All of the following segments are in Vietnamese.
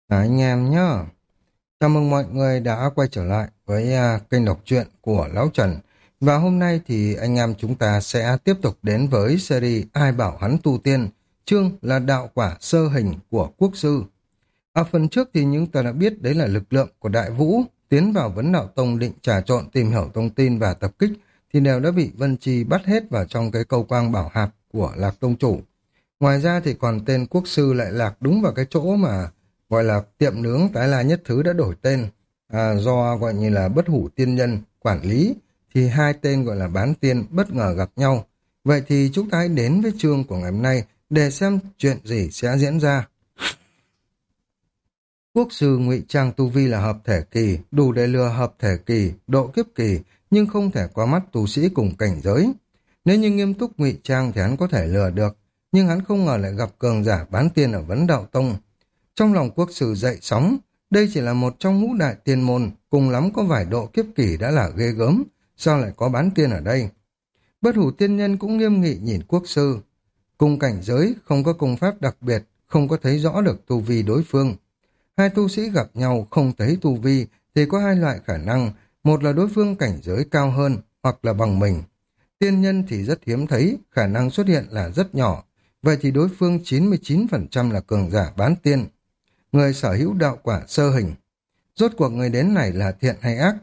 Anh em nhá. Chào mừng mọi người đã quay trở lại với kênh đọc truyện của Lão Trần. Và hôm nay thì anh em chúng ta sẽ tiếp tục đến với series Ai bảo hắn tu tiên, chương là đạo quả sơ hình của quốc sư. Ở phần trước thì chúng ta đã biết đấy là lực lượng của Đại Vũ tiến vào Vấn Đạo Tông định trà trộn tìm hiểu thông tin và tập kích thì đều đã bị Vân Chi bắt hết vào trong cái câu quang bảo hạp của Lạc Tông Chủ. Ngoài ra thì còn tên quốc sư lại lạc đúng vào cái chỗ mà gọi là tiệm nướng Tái La Nhất Thứ đã đổi tên, do gọi như là Bất Hủ Tiên Nhân quản lý, thì hai tên gọi là bán tiên bất ngờ gặp nhau. Vậy thì chúng ta hãy đến với chương của ngày hôm nay để xem chuyện gì sẽ diễn ra. Quốc sư ngụy trang tu vi là hợp thể kỳ, đủ để lừa hợp thể kỳ, độ kiếp kỳ, nhưng không thể qua mắt tu sĩ cùng cảnh giới. Nếu như nghiêm túc ngụy trang thì hắn có thể lừa được, nhưng hắn không ngờ lại gặp cường giả bán tiên ở Vấn Đạo Tông. Trong lòng quốc sư dậy sóng, đây chỉ là một trong ngũ đại tiên môn, cùng lắm có vài độ kiếp kỳ đã là ghê gớm, sao lại có bán tiên ở đây? Bất Hủ Tiên Nhân cũng nghiêm nghị nhìn quốc sư. Cùng cảnh giới, không có công pháp đặc biệt, không có thấy rõ được tu vi đối phương. Hai tu sĩ gặp nhau không thấy tu vi thì có hai loại khả năng, một là đối phương cảnh giới cao hơn hoặc là bằng mình. Tiên nhân thì rất hiếm thấy, khả năng xuất hiện là rất nhỏ, vậy thì đối phương 99% là cường giả bán tiên, người sở hữu đạo quả sơ hình. Rốt cuộc người đến này là thiện hay ác?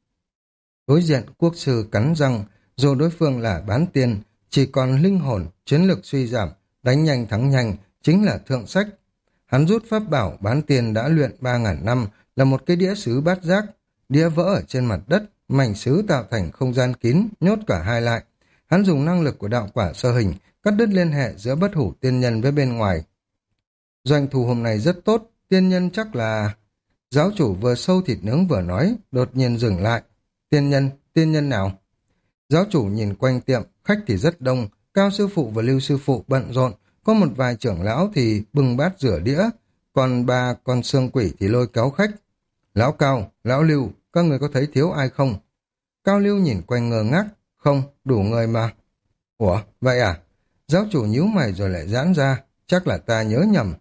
Đối diện quốc sư cắn răng, dù đối phương là bán tiên, chỉ còn linh hồn, chiến lực suy giảm, đánh nhanh thắng nhanh, chính là thượng sách. Hắn rút pháp bảo bán tiền đã luyện 3.000 năm là một cái đĩa sứ bát giác, đĩa vỡ ở trên mặt đất, mảnh sứ tạo thành không gian kín, nhốt cả hai lại. Hắn dùng năng lực của đạo quả sơ hình, cắt đứt liên hệ giữa Bất Hủ Tiên Nhân với bên ngoài. Doanh thu hôm nay rất tốt, tiên nhân chắc là... Giáo chủ vừa sâu thịt nướng vừa nói, đột nhiên dừng lại. Tiên nhân nào? Giáo chủ nhìn quanh tiệm, khách thì rất đông, Cao sư phụ và Lưu sư phụ bận rộn, có một vài trưởng lão thì bưng bát rửa đĩa, còn ba con xương quỷ thì lôi kéo khách. Lão Cao, lão Lưu, các người có thấy thiếu ai không? Cao Lưu nhìn quanh ngơ ngác, không, đủ người mà. Ủa, vậy à? Giáo chủ nhíu mày rồi lại giãn ra, chắc là ta nhớ nhầm.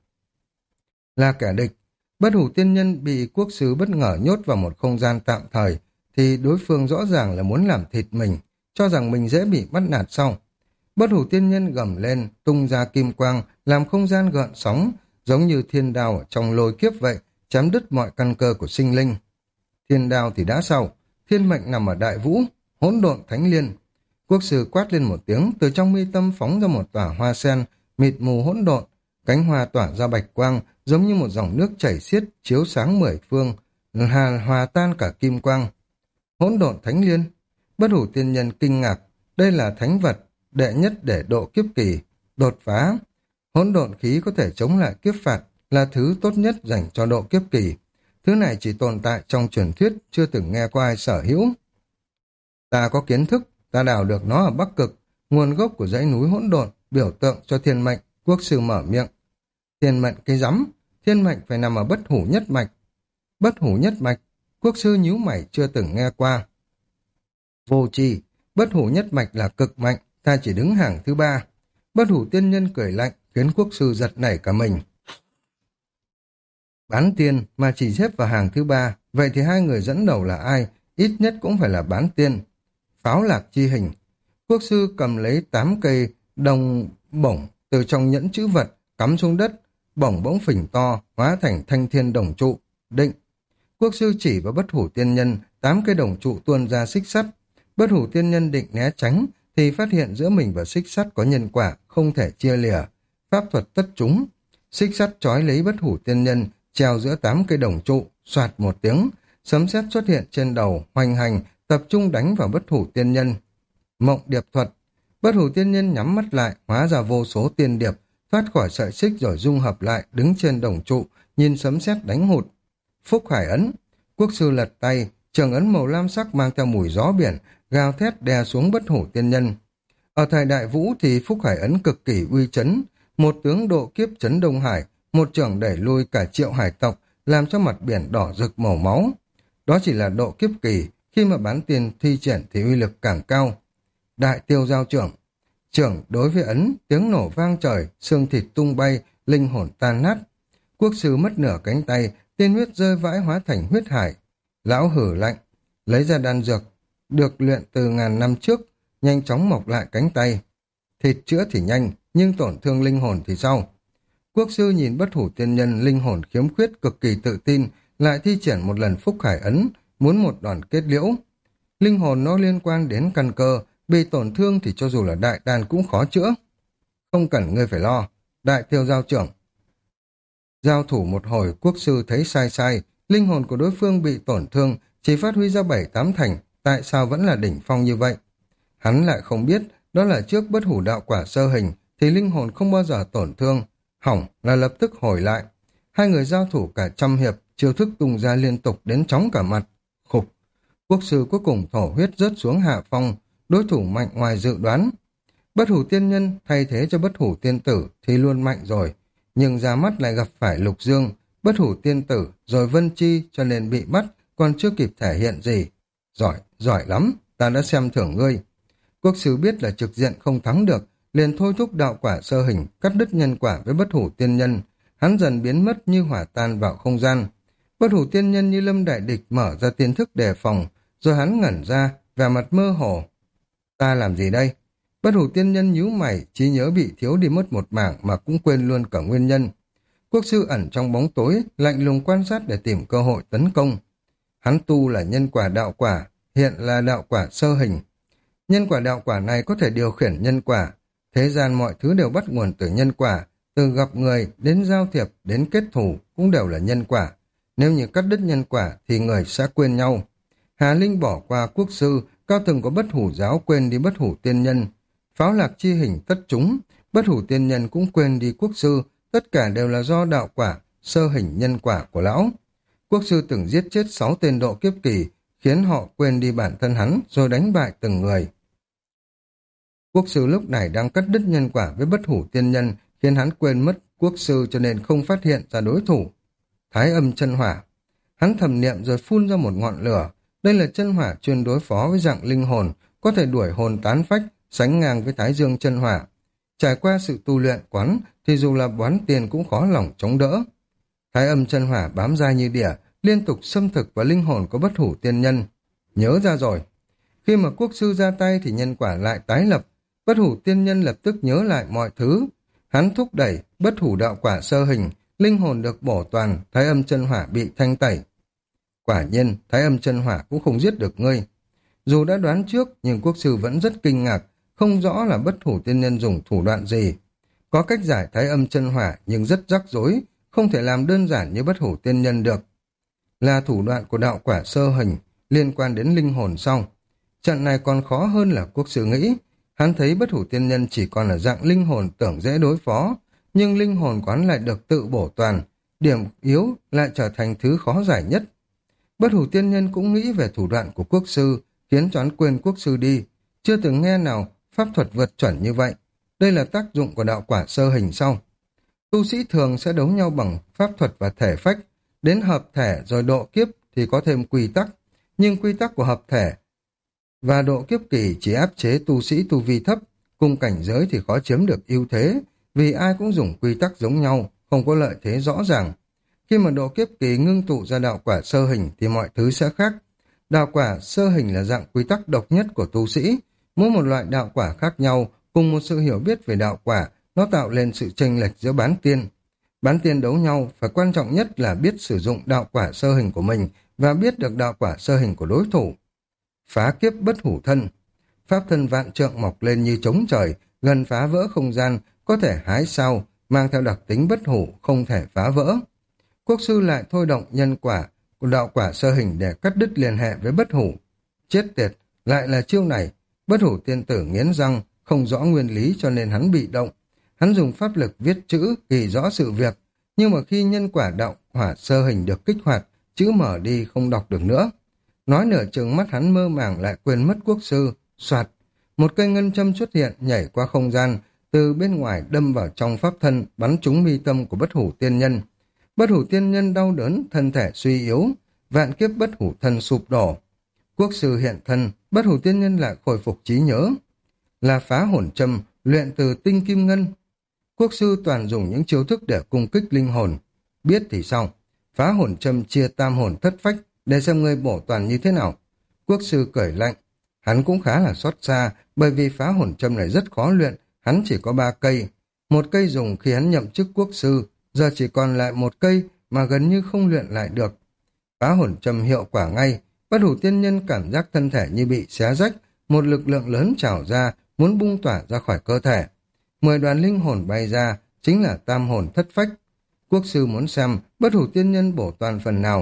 Là kẻ địch, Bất Hủ Tiên Nhân bị quốc sứ bất ngờ nhốt vào một không gian tạm thời, thì đối phương rõ ràng là muốn làm thịt mình, cho rằng mình dễ bị bắt nạt sau. Bất Hủ Tiên Nhân gầm lên, tung ra kim quang, làm không gian gợn sóng, giống như thiên đao ở trong lôi kiếp vậy, chém đứt mọi căn cơ của sinh linh. Thiên đao thì đã sau, thiên mệnh nằm ở đại vũ, hỗn độn thánh liên. Quốc sư quát lên một tiếng, từ trong mi tâm phóng ra một tỏa hoa sen, mịt mù hỗn độn, cánh hoa tỏa ra bạch quang, giống như một dòng nước chảy xiết, chiếu sáng mười phương, hòa tan cả kim quang. Hỗn độn thánh liên. Bất Hủ Tiên Nhân kinh ngạc, đây là thánh vật đệ nhất để độ kiếp kỳ, đột phá. Hỗn độn khí có thể chống lại kiếp phạt, là thứ tốt nhất dành cho độ kiếp kỳ. Thứ này chỉ tồn tại trong truyền thuyết, chưa từng nghe qua ai sở hữu. Ta có kiến thức, ta đào được nó ở Bắc Cực, nguồn gốc của dãy núi hỗn độn, biểu tượng cho thiên mệnh. Quốc sư mở miệng. Thiên mệnh cái rắm, thiên mệnh phải nằm ở bất hủ nhất mạch. Bất hủ nhất mạch, quốc sư nhíu mày chưa từng nghe qua. Vô tri, bất hủ nhất mạch là cực mạnh, ta chỉ đứng hàng thứ ba. Bất Hủ Tiên Nhân cười lạnh, khiến quốc sư giật nảy cả mình. Bán tiên mà chỉ xếp vào hàng thứ ba, vậy thì hai người dẫn đầu là ai? Ít nhất cũng phải là bán tiên. Pháo lạc chi hình. Quốc sư cầm lấy 8 cây đồng bổng từ trong nhẫn chữ vật, cắm xuống đất, bổng bỗng phình to, hóa thành thanh thiên đồng trụ. Định. Quốc sư chỉ vào Bất Hủ Tiên Nhân, 8 cây đồng trụ tuôn ra xích sắt. Bất Hủ Tiên Nhân định né tránh, thì phát hiện giữa mình và xích sắt có nhân quả, không thể chia lìa. Pháp thuật tất chúng. Xích sắt trói lấy Bất Hủ Tiên Nhân, treo giữa 8 cây đồng trụ, soạt một tiếng, sấm sét xuất hiện trên đầu, hoành hành, tập trung đánh vào Bất Hủ Tiên Nhân. Mộng điệp thuật. Bất Hủ Tiên Nhân nhắm mắt lại, hóa ra vô số tiên điệp, thoát khỏi sợi xích rồi dung hợp lại, đứng trên đồng trụ, nhìn sấm sét đánh hụt. Phúc Hải ấn. Quốc sư lật tay, trường ấn màu lam sắc mang theo mùi gió biển, gào thét đè xuống Bất Hủ Tiên Nhân. Ở thời Đại Vũ thì Phúc Hải ấn cực kỳ uy chấn, một tướng độ kiếp chấn Đông Hải, một trưởng đẩy lui cả triệu hải tộc, làm cho mặt biển đỏ rực màu máu. Đó chỉ là độ kiếp kỳ, khi mà bán tiền thi triển thì uy lực càng cao. Đại tiêu giao trưởng. Trưởng đối với ấn, tiếng nổ vang trời, xương thịt tung bay, linh hồn tan nát. Quốc sư mất nửa cánh tay, tiên huyết rơi vãi hóa thành huyết hải. Lão hử lạnh, lấy ra đan dược, được luyện từ ngàn năm trước, nhanh chóng mọc lại cánh tay. Thịt chữa thì nhanh, nhưng tổn thương linh hồn thì sao? Quốc sư nhìn bất hủ tiên nhân linh hồn khiếm khuyết cực kỳ tự tin, lại thi triển một lần phúc hải ấn, muốn một đòn kết liễu. Linh hồn nó liên quan đến căn cơ, bị tổn thương thì cho dù là đại đan cũng khó chữa. Không cần ngươi phải lo, đại tiêu giao trưởng. Giao thủ một hồi, quốc sư thấy sai sai, linh hồn của đối phương bị tổn thương, chỉ phát huy ra 7-8 thành, tại sao vẫn là đỉnh phong như vậy? Hắn lại không biết, đó là trước bất hủ đạo quả sơ hình, thì linh hồn không bao giờ tổn thương, hỏng là lập tức hồi lại. Hai người giao thủ cả trăm hiệp, chiêu thức tung ra liên tục đến chóng cả mặt. Khục, quốc sư cuối cùng thổ huyết rớt xuống hạ phong, đối thủ mạnh ngoài dự đoán. Bất hủ tiên nhân thay thế cho bất hủ tiên tử thì luôn mạnh rồi, nhưng ra mắt lại gặp phải Lục Dương, bất hủ tiên tử, rồi Vân Chi cho nên bị bắt, còn chưa kịp thể hiện gì. Giỏi, giỏi lắm, ta đã xem thưởng ngươi. Quốc sư biết là trực diện không thắng được, liền thôi thúc đạo quả sơ hình, cắt đứt nhân quả với bất hủ tiên nhân. Hắn dần biến mất như hỏa tan vào không gian. Bất hủ tiên nhân như lâm đại địch mở ra tiên thức đề phòng, rồi hắn ngẩn ra, vẻ mặt mơ hồ. Ta làm gì đây? Bất hủ tiên nhân nhíu mày, trí nhớ bị thiếu đi mất một mảng mà cũng quên luôn cả nguyên nhân. Quốc sư ẩn trong bóng tối, lạnh lùng quan sát để tìm cơ hội tấn công. Hắn tu là nhân quả đạo quả, hiện là đạo quả sơ hình. Nhân quả đạo quả này có thể điều khiển nhân quả. Thế gian mọi thứ đều bắt nguồn từ nhân quả, từ gặp người đến giao thiệp đến kết thù cũng đều là nhân quả. Nếu như cắt đứt nhân quả thì người sẽ quên nhau. Hà Linh bỏ qua quốc sư, cao tầng của bất hủ giáo quên đi bất hủ tiên nhân. Pháo lạc chi hình tất chúng, bất hủ tiên nhân cũng quên đi quốc sư, tất cả đều là do đạo quả, sơ hình nhân quả của lão. Quốc sư từng giết chết 6 tên độ kiếp kỳ, khiến họ quên đi bản thân hắn rồi đánh bại từng người. Quốc sư lúc này đang cắt đứt nhân quả với bất hủ tiên nhân, khiến hắn quên mất quốc sư cho nên không phát hiện ra đối thủ. Thái âm chân hỏa. Hắn thầm niệm rồi phun ra một ngọn lửa. Đây là chân hỏa chuyên đối phó với dạng linh hồn, có thể đuổi hồn tán phách, sánh ngang với thái dương chân hỏa. Trải qua sự tu luyện quán thì dù là bón tiền cũng khó lòng chống đỡ. Thái âm chân hỏa bám dai như đỉa, liên tục xâm thực vào linh hồn của bất hủ tiên nhân. Nhớ ra rồi. Khi mà quốc sư ra tay thì nhân quả lại tái lập, bất hủ tiên nhân lập tức nhớ lại mọi thứ. Hắn thúc đẩy bất hủ đạo quả sơ hình, linh hồn được bổ toàn, thái âm chân hỏa bị thanh tẩy. Quả nhiên, thái âm chân hỏa cũng không giết được ngươi. Dù đã đoán trước, nhưng quốc sư vẫn rất kinh ngạc, không rõ là bất hủ tiên nhân dùng thủ đoạn gì. Có cách giải thái âm chân hỏa nhưng rất rắc rối, không thể làm đơn giản như bất hủ tiên nhân được. Là thủ đoạn của đạo quả sơ hình, liên quan đến linh hồn sau. Trận này còn khó hơn là quốc sư nghĩ. Hắn thấy bất hủ tiên nhân chỉ còn là dạng linh hồn tưởng dễ đối phó, nhưng linh hồn quán lại được tự bổ toàn, điểm yếu lại trở thành thứ khó giải nhất. Bất hủ tiên nhân cũng nghĩ về thủ đoạn của quốc sư, khiến cho hắn quên quốc sư đi. Chưa từng nghe nào pháp thuật vượt chuẩn như vậy. Đây là tác dụng của đạo quả sơ hình sau. Tu sĩ thường sẽ đấu nhau bằng pháp thuật và thể phách, đến hợp thể rồi độ kiếp thì có thêm quy tắc, nhưng quy tắc của hợp thể và độ kiếp kỳ chỉ áp chế tu sĩ tu vi thấp, cùng cảnh giới thì khó chiếm được ưu thế, vì ai cũng dùng quy tắc giống nhau, không có lợi thế rõ ràng. Khi mà độ kiếp kỳ ngưng tụ ra đạo quả sơ hình thì mọi thứ sẽ khác. Đạo quả sơ hình là dạng quy tắc độc nhất của tu sĩ, mỗi một loại đạo quả khác nhau, cùng một sự hiểu biết về đạo quả, nó tạo lên sự chênh lệch giữa bán tiên. Bán tiên đấu nhau, phải quan trọng nhất là biết sử dụng đạo quả sơ hình của mình và biết được đạo quả sơ hình của đối thủ. Phá kiếp bất hủ thân. Pháp thân vạn trượng mọc lên như trống trời, gần phá vỡ không gian, có thể hái sao, mang theo đặc tính bất hủ, không thể phá vỡ. Quốc sư lại thôi động nhân quả của đạo quả sơ hình để cắt đứt liên hệ với bất hủ. Chết tiệt, lại là chiêu này. Bất hủ tiên tử nghiến răng, không rõ nguyên lý cho nên hắn bị động. Hắn dùng pháp lực viết chữ ghi rõ sự việc, nhưng mà khi nhân quả đạo hỏa sơ hình được kích hoạt, chữ mở đi không đọc được nữa. Nói nửa chừng mắt hắn mơ màng lại quên mất quốc sư. Soạt, một cây ngân châm xuất hiện nhảy qua không gian, từ bên ngoài đâm vào trong pháp thân, bắn trúng mi tâm của bất hủ tiên nhân. Bất hủ tiên nhân đau đớn, thân thể suy yếu, vạn kiếp bất hủ thân sụp đổ. Quốc sư hiện thân, bất hủ tiên nhân lại khôi phục trí nhớ. Là phá hồn châm, luyện từ tinh kim ngân. Quốc sư toàn dùng những chiêu thức để cung kích linh hồn. Biết thì sao? Phá hồn châm chia tam hồn thất phách để xem ngươi bổ toàn như thế nào. Quốc sư cười lạnh. Hắn cũng khá là xót xa, bởi vì phá hồn châm này rất khó luyện, hắn chỉ có 3 cây. Một cây dùng khi hắn nhậm chức quốc sư, giờ chỉ còn lại một cây mà gần như không luyện lại được. Phá hồn châm hiệu quả ngay, Bất Hủ Tiên Nhân cảm giác thân thể như bị xé rách, một lực lượng lớn trào ra, muốn bung tỏa ra khỏi cơ thể. 10 đoàn linh hồn bay ra, chính là tam hồn thất phách. Quốc sư muốn xem Bất Hủ Tiên Nhân bổ toàn phần nào.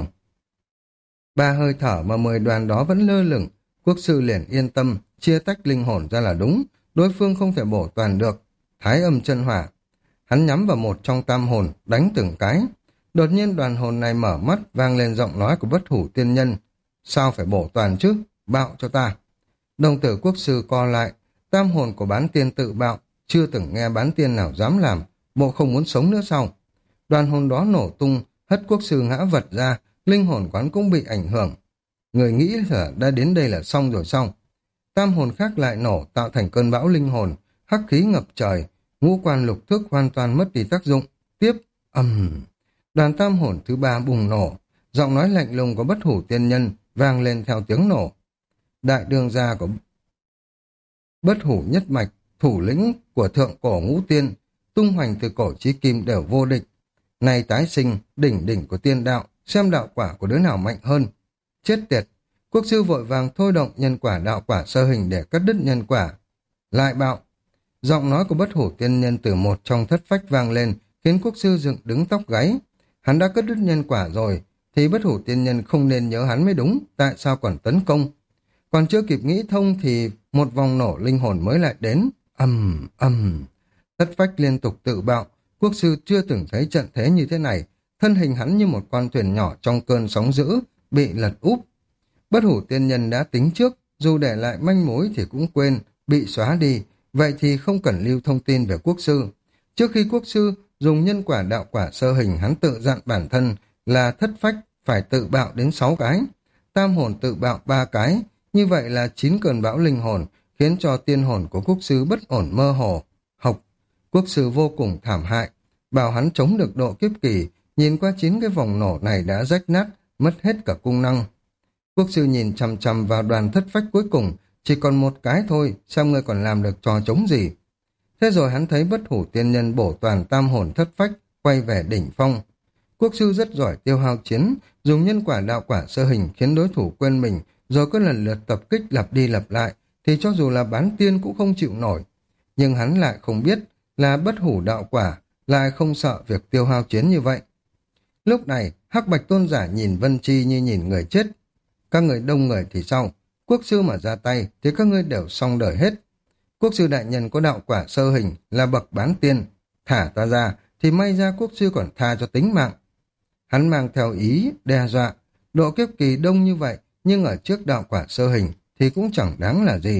3 hơi thở mà 10 đoàn đó vẫn lơ lửng, quốc sư liền yên tâm, chia tách linh hồn ra là đúng, đối phương không thể bổ toàn được. Thái âm chân hỏa. Hắn nhắm vào một trong tam hồn, đánh từng cái. Đột nhiên đoàn hồn này mở mắt, vang lên giọng nói của Bất Hủ Tiên Nhân. Sao phải bổ toàn chứ? Bạo cho ta. Đồng tử quốc sư co lại, tam hồn của bán tiên tự bạo, chưa từng nghe bán tiên nào dám làm, bộ không muốn sống nữa sao? Đoàn hồn đó nổ tung, hất quốc sư ngã vật ra, linh hồn quán cũng bị ảnh hưởng. Người nghĩ là đã đến đây là xong rồi xong. Tam hồn khác lại nổ, tạo thành cơn bão linh hồn, hắc khí ngập trời, ngũ quan lục thức hoàn toàn mất đi tác dụng. Tiếp, đoàn tam hồn thứ 3 bùng nổ, giọng nói lạnh lùng của Bất Hủ Tiên Nhân vang lên theo tiếng nổ. Đại đường gia của Bất Hủ nhất mạch, thủ lĩnh của thượng cổ ngũ tiên, tung hoành từ cổ chí kim đều vô địch. Này tái sinh, đỉnh đỉnh của tiên đạo, xem đạo quả của đứa nào mạnh hơn. Chết tiệt, quốc sư vội vàng thôi động nhân quả đạo quả sơ hình để cắt đứt nhân quả. Lại bạo, giọng nói của Bất Hủ Tiên Nhân từ một trong thất phách vang lên, khiến quốc sư dựng đứng tóc gáy. Hắn đã cắt đứt nhân quả rồi, thì Bất Hủ Tiên Nhân không nên nhớ hắn mới đúng, tại sao còn tấn công? Còn chưa kịp nghĩ thông thì một vòng nổ linh hồn mới lại đến. Thất phách liên tục tự bạo, quốc sư chưa từng thấy trận thế như thế này, thân hình hắn như một con thuyền nhỏ trong cơn sóng dữ, bị lật úp. Bất Hủ Tiên Nhân đã tính trước, dù để lại manh mối thì cũng quên, bị xóa đi, vậy thì không cần lưu thông tin về quốc sư. Trước khi quốc sư dùng nhân quả đạo quả sơ hình, hắn tự dặn bản thân là thất phách phải tự bạo đến 6 cái, tam hồn tự bạo 3 cái, như vậy là 9 cơn bão linh hồn, khiến cho tiên hồn của quốc sư bất ổn mơ hồ. Học, quốc sư vô cùng thảm hại, bảo hắn chống được độ kiếp kỳ, nhìn qua 9 cái vòng nổ này đã rách nát, mất hết cả cung năng. Quốc sư nhìn chằm chằm vào đoàn thất phách cuối cùng, chỉ còn một cái thôi, sao ngươi còn làm được trò trống gì? Thế rồi hắn thấy Bất Hủ Tiên Nhân bổ toàn tam hồn thất phách, quay về đỉnh phong. Quốc sư rất giỏi tiêu hao chiến, dùng nhân quả đạo quả sơ hình khiến đối thủ quên mình, rồi có lần lượt tập kích lặp đi lặp lại, thì cho dù là bán tiên cũng không chịu nổi. Nhưng hắn lại không biết là bất hủ đạo quả, lại không sợ việc tiêu hao chiến như vậy. Lúc này, Hắc Bạch Tôn giả nhìn Vân Chi như nhìn người chết. Các người đông người thì sao? Quốc sư mà ra tay thì các ngươi đều xong đời hết. Quốc sư đại nhân có đạo quả sơ hình là bậc bán tiên. Thả ta ra thì may ra quốc sư còn tha cho tính mạng. Hắn mang theo ý, đe dọa. Độ kiếp kỳ đông như vậy, nhưng ở trước đạo quả sơ hình thì cũng chẳng đáng là gì.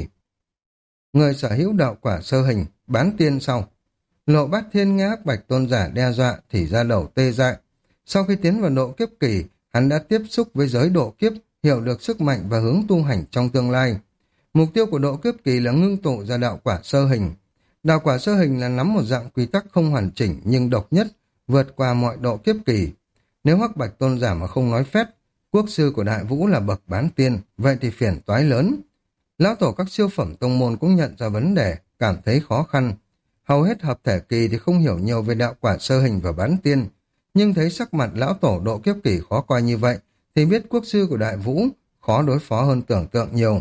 Người sở hữu đạo quả sơ hình, bán tiên sau. Lộ Bát Thiên nghe Hắc Bạch Tôn giả đe dọa thì ra đầu tê dại. Sau khi tiến vào độ kiếp kỳ, hắn đã tiếp xúc với giới độ kiếp, hiểu được sức mạnh và hướng tu hành trong tương lai. Mục tiêu của độ kiếp kỳ là ngưng tụ ra đạo quả sơ hình. Đạo quả sơ hình là nắm một dạng quy tắc không hoàn chỉnh nhưng độc nhất, vượt qua mọi độ kiếp kỳ. Nếu Hắc Bạch Tôn giả mà không nói phép, quốc sư của Đại Vũ là bậc bán tiên, vậy thì phiền toái lớn. Lão tổ các siêu phẩm tông môn cũng nhận ra vấn đề, cảm thấy khó khăn. Hầu hết hợp thể kỳ thì không hiểu nhiều về đạo quả sơ hình và bán tiên, nhưng thấy sắc mặt lão tổ độ kiếp kỳ khó coi như vậy, thì biết quốc sư của Đại Vũ khó đối phó hơn tưởng tượng nhiều.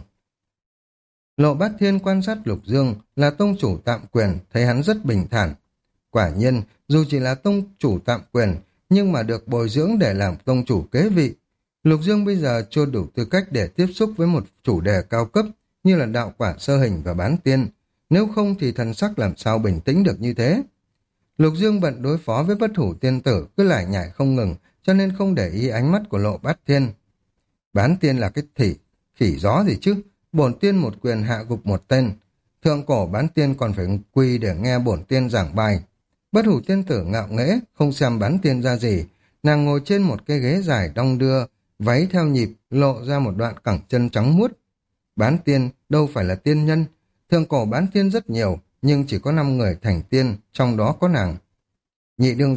Lộ Bát Thiên quan sát Lục Dương là tông chủ tạm quyền, thấy hắn rất bình thản. Quả nhiên, dù chỉ là tông chủ tạm quyền, nhưng mà được bồi dưỡng để làm tông chủ kế vị. Lục Dương bây giờ chưa đủ tư cách để tiếp xúc với một chủ đề cao cấp như là đạo quả sơ hình và bán tiên. Nếu không thì thần sắc làm sao bình tĩnh được như thế. Lục Dương bận đối phó với Bất Hủ Tiên Tử cứ lải nhải không ngừng, cho nên không để ý ánh mắt của Lộ Bát Thiên. Bán tiên là cái khỉ gió gì chứ? Bổn tiên một quyền hạ gục một tên. Thượng cổ bán tiên còn phải quy để nghe bổn tiên giảng bài. Bất Hủ Tiên Tử ngạo nghễ, không xem bán tiên ra gì. Nàng ngồi trên một cái ghế dài đong đưa, váy theo nhịp, lộ ra một đoạn cẳng chân trắng muốt. Bán tiên đâu phải là tiên nhân. Thượng cổ bán tiên rất nhiều, nhưng chỉ có 5 người thành tiên, trong đó có nàng. Nhị đương gia,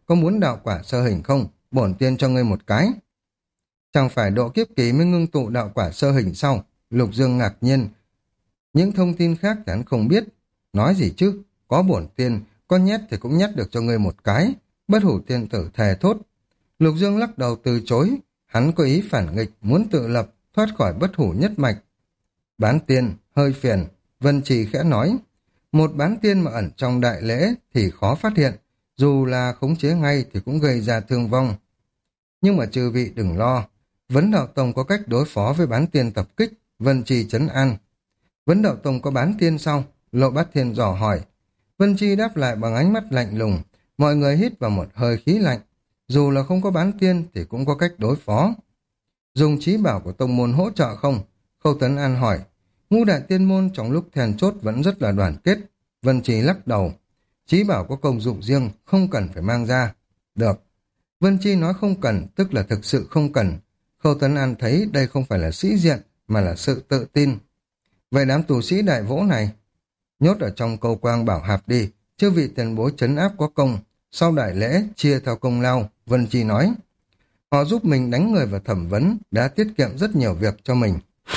có muốn đạo quả sơ hình không? Bổn tiên cho ngươi một cái. Chẳng phải độ kiếp kỳ mới ngưng tụ đạo quả sơ hình sau? Lục Dương ngạc nhiên. Những thông tin khác thì hắn không biết. Nói gì chứ? Có bổn tiên, có nhét thì cũng nhét được cho ngươi một cái. Bất hủ tiên tử thề thốt. Lục Dương lắc đầu từ chối. Hắn có ý phản nghịch, muốn tự lập, thoát khỏi bất hủ nhất mạch. Bán tiên, hơi phiền. Vân Trì khẽ nói. Một bán tiên mà ẩn trong đại lễ thì khó phát hiện. Dù là khống chế ngay thì cũng gây ra thương vong. Nhưng mà chư vị đừng lo. Vấn Đạo Tông có cách đối phó với bán tiên tập kích. Vân Trì trấn an. Vấn Đạo Tông có bán tiên sao? Lộ Bát Thiên dò hỏi. Vân Chi đáp lại bằng ánh mắt lạnh lùng. Mọi người hít vào một hơi khí lạnh. Dù là không có bán tiên thì cũng có cách đối phó. Dùng trí bảo của tông môn hỗ trợ không? Khâu Tấn An hỏi. Ngũ đại tiên môn trong lúc then chốt vẫn rất là đoàn kết. Vân Chi lắc đầu. Trí bảo có công dụng riêng, không cần phải mang ra. Được. Vân Chi nói không cần, tức là thực sự không cần. Khâu Tấn An thấy đây không phải là sĩ diện, mà là sự tự tin. Vậy đám tù sĩ đại vỗ này, nhốt ở trong câu quang bảo hạp đi, chư vị tiền bối trấn áp có công, sau đại lễ chia theo công lao. Vân Chi nói. Họ giúp mình đánh người và thẩm vấn, đã tiết kiệm rất nhiều việc cho mình.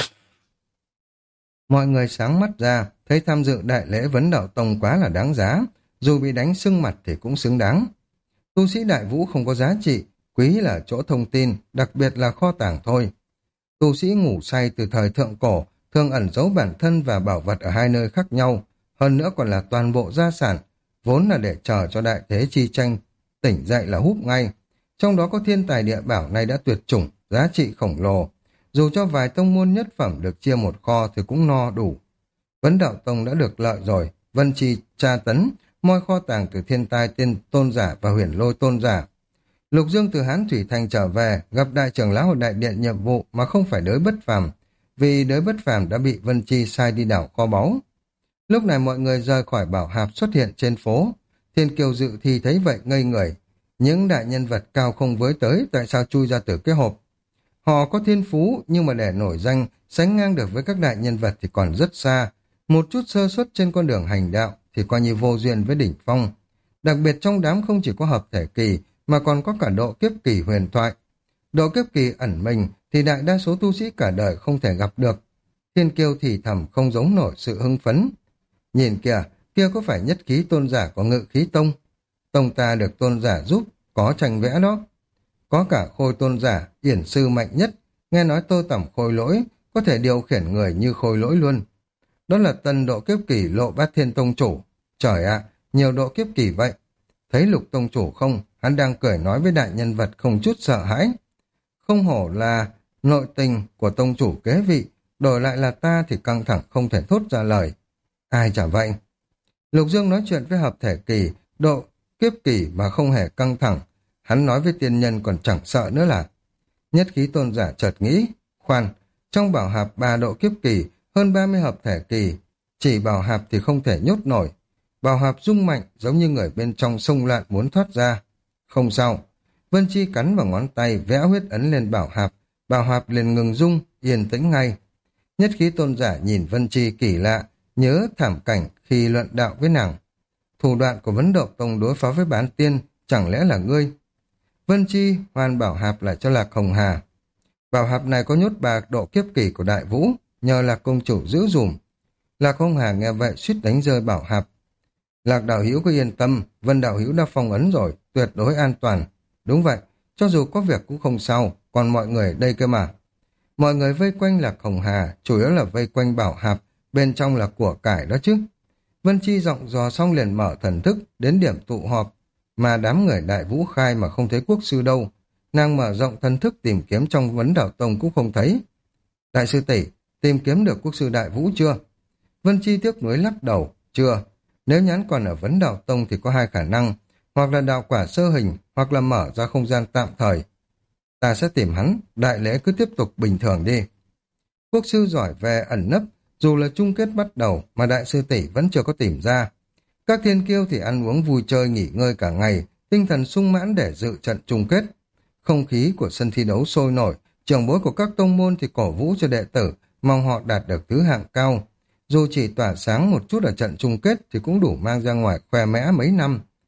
Mọi người sáng mắt ra, thấy tham dự đại lễ Vấn Đạo Tông quá là đáng giá, dù bị đánh sưng mặt thì cũng xứng đáng. Tu sĩ đại vũ không có giá trị, quý là chỗ thông tin, đặc biệt là kho tàng thôi. Tu sĩ ngủ say từ thời thượng cổ, thường ẩn giấu bản thân và bảo vật ở hai nơi khác nhau, hơn nữa còn là toàn bộ gia sản, vốn là để chờ cho đại thế chi tranh, tỉnh dậy là húp ngay. Trong đó có thiên tài địa bảo này đã tuyệt chủng, giá trị khổng lồ. Dù cho vài tông môn nhất phẩm được chia một kho thì cũng no đủ. Vấn Đạo Tông đã được lợi rồi, Vân Chi tra tấn, moi kho tàng từ thiên tai tiên tôn giả và huyền lôi tôn giả. Lục Dương từ Hán Thủy Thành trở về, gặp đại trưởng lão ở đại điện nhiệm vụ mà không phải Đới Bất Phàm, vì Đới Bất Phàm đã bị Vân Chi sai đi đảo kho báu. Lúc này mọi người rời khỏi bảo hạp xuất hiện trên phố. Thiên Kiều Dự thì thấy vậy ngây người. Những đại nhân vật cao không với tới, tại sao chui ra từ cái hộp? Họ có thiên phú, nhưng mà để nổi danh, sánh ngang được với các đại nhân vật thì còn rất xa. Một chút sơ suất trên con đường hành đạo thì coi như vô duyên với đỉnh phong. Đặc biệt trong đám không chỉ có hợp thể kỳ, mà còn có cả độ kiếp kỳ huyền thoại. Độ kiếp kỳ ẩn mình thì đại đa số tu sĩ cả đời không thể gặp được. Thiên Kiêu thì thầm không giống nổi sự hưng phấn. Nhìn kìa, kia có phải nhất khí tôn giả của Ngự Khí Tông? Tông ta được tôn giả giúp, có tranh vẽ đó. Có cả Khôi tôn giả, yển sư mạnh nhất, nghe nói Tô Tẩm Khôi Lỗi có thể điều khiển người như Khôi Lỗi luôn. Đó là tân độ kiếp kỳ Lộ Bát Thiên Tông chủ. Trời ạ, nhiều độ kiếp kỳ vậy. Thấy Lục Tông chủ không, hắn đang cười nói với đại nhân vật không chút sợ hãi. Không hổ là nội tình của tông chủ kế vị, đổi lại là ta thì căng thẳng không thể thốt ra lời. Ai chả vậy? Lục Dương nói chuyện với hợp thể kỳ, độ kiếp kỳ mà không hề căng thẳng. Hắn nói với tiên nhân còn chẳng sợ nữa là. Nhất khí tôn giả chợt nghĩ, khoan, trong bảo hạp 3 độ kiếp kỳ, hơn 30 hợp thể kỳ, chỉ bảo hạp thì không thể nhốt nổi. Bảo hạp rung mạnh giống như người bên trong xông loạn muốn thoát ra. Không sao. Vân Chi cắn vào ngón tay vẽ huyết ấn lên bảo hạp liền ngừng rung, yên tĩnh ngay. Nhất khí tôn giả nhìn Vân Chi kỳ lạ, nhớ thảm cảnh khi luận đạo với nàng. Thủ đoạn của Vấn Đạo Tông đối phó với bán tiên, chẳng lẽ là ngươi? Vân Chi hoàn bảo hạp lại cho Lạc Hồng Hà. Bảo hạp này có nhốt 3 độ kiếp kỳ của Đại Vũ, nhờ Lạc công chủ giữ dùm. Lạc Hồng Hà nghe vậy suýt đánh rơi bảo hạp. Lạc đạo hữu có yên tâm, Vân đạo hữu đã phong ấn rồi, tuyệt đối an toàn. Đúng vậy, cho dù có việc cũng không sao, còn mọi người đây cơ mà. Mọi người vây quanh Lạc Hồng Hà, chủ yếu là vây quanh bảo hạp, bên trong là của cải đó chứ. Vân Chi giọng dò xong liền mở thần thức, đến điểm tụ họp, mà đám người Đại Vũ khai mà không thấy quốc sư đâu. Nàng mở rộng thần thức tìm kiếm trong Vấn Đạo Tông cũng không thấy. Đại sư tỷ, tìm kiếm được quốc sư Đại Vũ chưa? Vân Chi tiếc nuối lắc đầu, chưa. Nếu nhắn còn ở Vấn Đạo Tông thì có 2 khả năng, hoặc là đạo quả sơ hình, hoặc là mở ra không gian tạm thời. Ta sẽ tìm hắn, đại lễ cứ tiếp tục bình thường đi. Quốc sư giỏi về ẩn nấp, dù là chung kết bắt đầu mà đại sư tỷ vẫn chưa có tìm ra. Các thiên kiêu thì ăn uống vui chơi nghỉ ngơi cả ngày, tinh thần sung mãn để dự trận chung kết. Không khí của sân thi đấu sôi nổi, trưởng bối của các tông môn thì cổ vũ cho đệ tử, mong họ đạt được thứ hạng cao. Dù chỉ tỏa sáng một chút ở trận chung kết thì cũng đủ mang ra ngoài khoe mẽ mấy năm.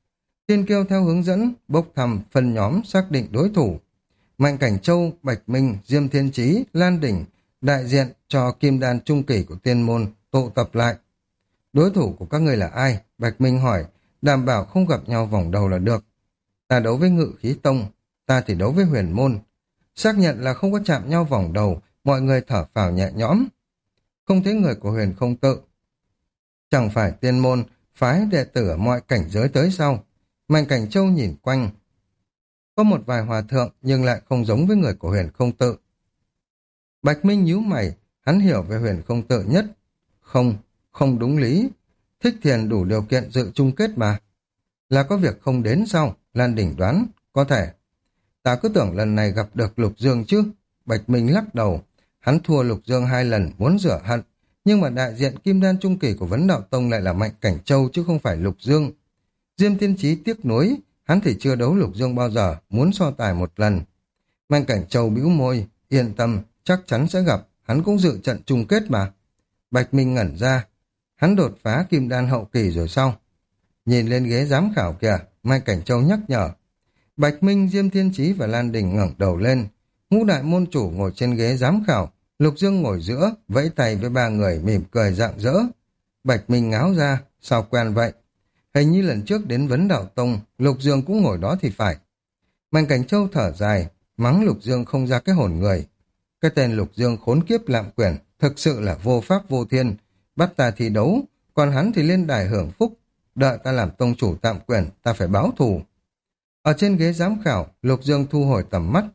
Thiên Kiêu theo hướng dẫn, bốc thăm, phân nhóm, xác định đối thủ. Mạnh Cảnh Châu, Bạch Minh, Diêm Thiên Chí, Lan Đỉnh, đại diện cho kim đan trung kỳ của tiên môn, tụ tập lại. Đối thủ của các ngươi là ai? Bạch Minh hỏi, đảm bảo không gặp nhau vòng đầu là được. Ta đấu với Ngự Khí Tông, ta thì đấu với Huyền Môn. Xác nhận là không có chạm nhau vòng đầu, mọi người thở phào nhẹ nhõm. Không thấy người của Huyền Không Tự. Chẳng phải tiên môn, phái đệ tử ở mọi cảnh giới tới sau. Mạnh Cảnh Châu nhìn quanh. Có một vài hòa thượng nhưng lại không giống với người của Huyền Không Tự. Bạch Minh nhíu mày, hắn hiểu về Huyền Không Tự nhất. Không, không đúng lý. Thích Thiền đủ điều kiện dự chung kết mà. Là có việc không đến sao? Lan Đỉnh đoán, có thể. Ta cứ tưởng lần này gặp được Lục Dương chứ. Bạch Minh lắc đầu. Hắn thua Lục Dương 2 lần muốn rửa hận. Nhưng mà đại diện kim đan trung kỳ của Vấn Đạo Tông lại là Mạnh Cảnh Châu chứ không phải Lục Dương. Diêm Tiên Chí tiếc nuối, hắn thì chưa đấu Lục Dương bao giờ, muốn so tài một lần. Mạnh Cảnh Châu bĩu môi, yên tâm, chắc chắn sẽ gặp, hắn cũng dự trận chung kết mà. Bạch Minh ngẩn ra, hắn đột phá kim đan hậu kỳ rồi sao? Nhìn lên ghế giám khảo kìa, Mạnh Cảnh Châu nhắc nhở. Bạch Minh, Diêm Thiên Chí và Lan Đình ngẩng đầu lên. Ngũ đại môn chủ ngồi trên ghế giám khảo, Lục Dương ngồi giữa, vẫy tay với ba người mỉm cười rạng rỡ. Bạch Minh ngáo ra, sao quen vậy? Hình như lần trước đến Vấn Đạo Tông, Lục Dương cũng ngồi đó thì phải. Mạnh Cảnh Châu thở dài, mắng Lục Dương không ra cái hồn người. Cái tên Lục Dương khốn kiếp lạm quyền, thực sự là vô pháp vô thiên. Bắt ta thi đấu, còn hắn thì lên đài hưởng phúc. Đợi ta làm tông chủ tạm quyền, ta phải báo thù. Ở trên ghế giám khảo, Lục Dương thu hồi tầm mắt,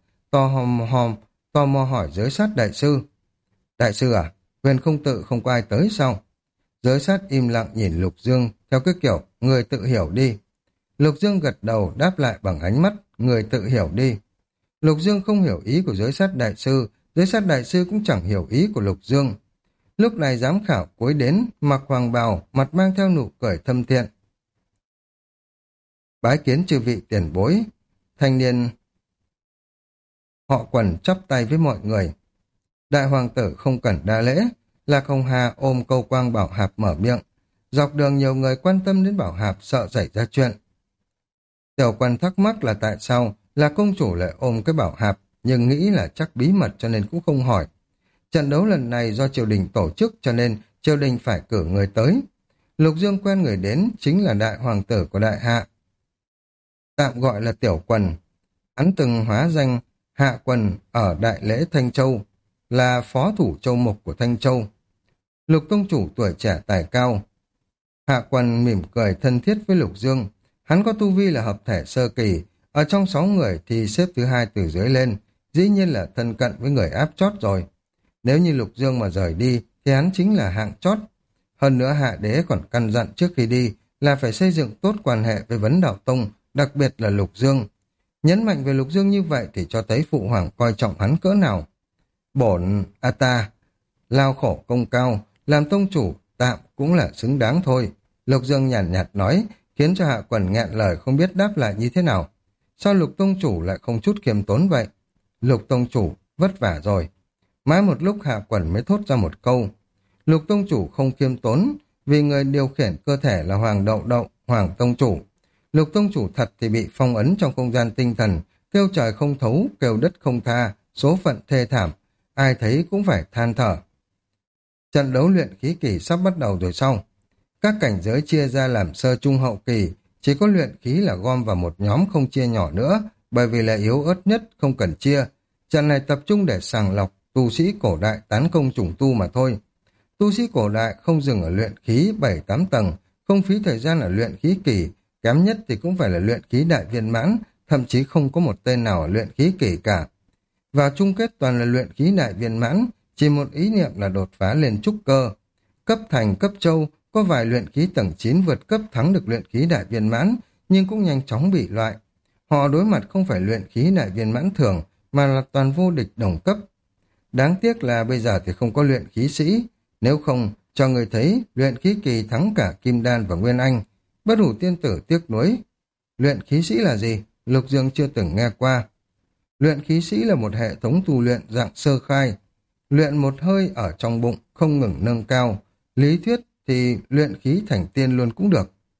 tò mò hỏi giới sát đại sư. Đại sư à, Huyền Không Tự không có ai tới sao? Giới sát im lặng nhìn Lục Dương, theo cái kiểu, người tự hiểu đi. Lục Dương gật đầu đáp lại bằng ánh mắt, người tự hiểu đi. Lục Dương không hiểu ý của giới sát đại sư cũng chẳng hiểu ý của Lục Dương. Lúc này giám khảo cúi đến, mặc hoàng bào, mặt mang theo nụ cười thâm thiện. Bái kiến chư vị tiền bối, thanh niên họ Quần chắp tay với mọi người. Đại hoàng tử không cần đa lễ, Lạc Hồng Hà ôm câu quang Bảo Hạp mở miệng. Dọc đường nhiều người quan tâm đến Bảo Hạp sợ xảy ra chuyện. Tiểu Quan thắc mắc là tại sao là công chủ lại ôm cái Bảo Hạp, nhưng nghĩ là chắc bí mật cho nên cũng không hỏi. Trận đấu lần này do triều đình tổ chức cho nên triều đình phải cử người tới. Lục Dương quen người đến chính là đại hoàng tử của đại hạ, tạm gọi là Tiểu Quần. Hắn từng hóa danh Hạ Quần ở đại lễ Thanh Châu, là phó thủ châu mục của Thanh Châu. Lục tông chủ tuổi trẻ tài cao. Hạ Quần mỉm cười thân thiết với Lục Dương. Hắn có tu vi là hợp thể sơ kỳ, ở trong 6 người thì xếp thứ 2 từ dưới lên, dĩ nhiên là thân cận với người áp chót rồi. Nếu như Lục Dương mà rời đi thì hắn chính là hạng chót. Hơn nữa Hạ Đế còn căn dặn trước khi đi là phải xây dựng tốt quan hệ với Vấn Đạo Tông, đặc biệt là Lục Dương. Nhấn mạnh về Lục Dương như vậy thì cho thấy phụ hoàng coi trọng hắn cỡ nào. Bổn ta lao khổ công cao, làm tông chủ tạm cũng là xứng đáng thôi. Lục Dương nhàn nhạt nói, khiến cho Hạ Quần nghẹn lời không biết đáp lại như thế nào. Sao Lục tông chủ lại không chút khiêm tốn vậy? Lục tông chủ vất vả rồi. Mãi một lúc Hạ Quần mới thốt ra một câu. Lục tông chủ không khiêm tốn, vì người điều khiển cơ thể là Hoàng Đậu Đậu, Hoàng tông chủ. Lục tông chủ thật thì bị phong ấn trong không gian tinh thần, kêu trời không thấu, kêu đất không tha, số phận thê thảm, ai thấy cũng phải than thở. Trận đấu luyện khí kỳ sắp bắt đầu rồi sau. Các cảnh giới chia ra làm sơ trung hậu kỳ, chỉ có luyện khí là gom vào một nhóm không chia nhỏ nữa, bởi vì là yếu ớt nhất, không cần chia. Trận này tập trung để sàng lọc tu sĩ cổ đại tán công trùng tu mà thôi. Tu sĩ cổ đại không dừng ở luyện khí 7-8 tầng, không phí thời gian ở luyện khí kỳ, kém nhất thì cũng phải là luyện khí đại viên mãn, thậm chí không có một tên nào ở luyện khí kỳ cả. Vào chung kết toàn là luyện khí đại viên mãn, chỉ một ý niệm là đột phá lên trúc cơ. Cấp thành cấp châu, có vài luyện khí tầng 9 vượt cấp thắng được luyện khí đại viên mãn, nhưng cũng nhanh chóng bị loại. Họ đối mặt không phải luyện khí đại viên mãn thường, mà là toàn vô địch đồng cấp. Đáng tiếc là bây giờ thì không có luyện khí sĩ, nếu không, cho người thấy luyện khí kỳ thắng cả Kim Đan và Nguyên Anh. Bất Hủ tiên tử tiếc nuối. Luyện khí sĩ là gì? Lục Dương chưa từng nghe qua. Luyện khí sĩ là một hệ thống tu luyện dạng sơ khai. Luyện một hơi ở trong bụng, không ngừng nâng cao. Lý thuyết thì luyện khí thành tiên luôn cũng được.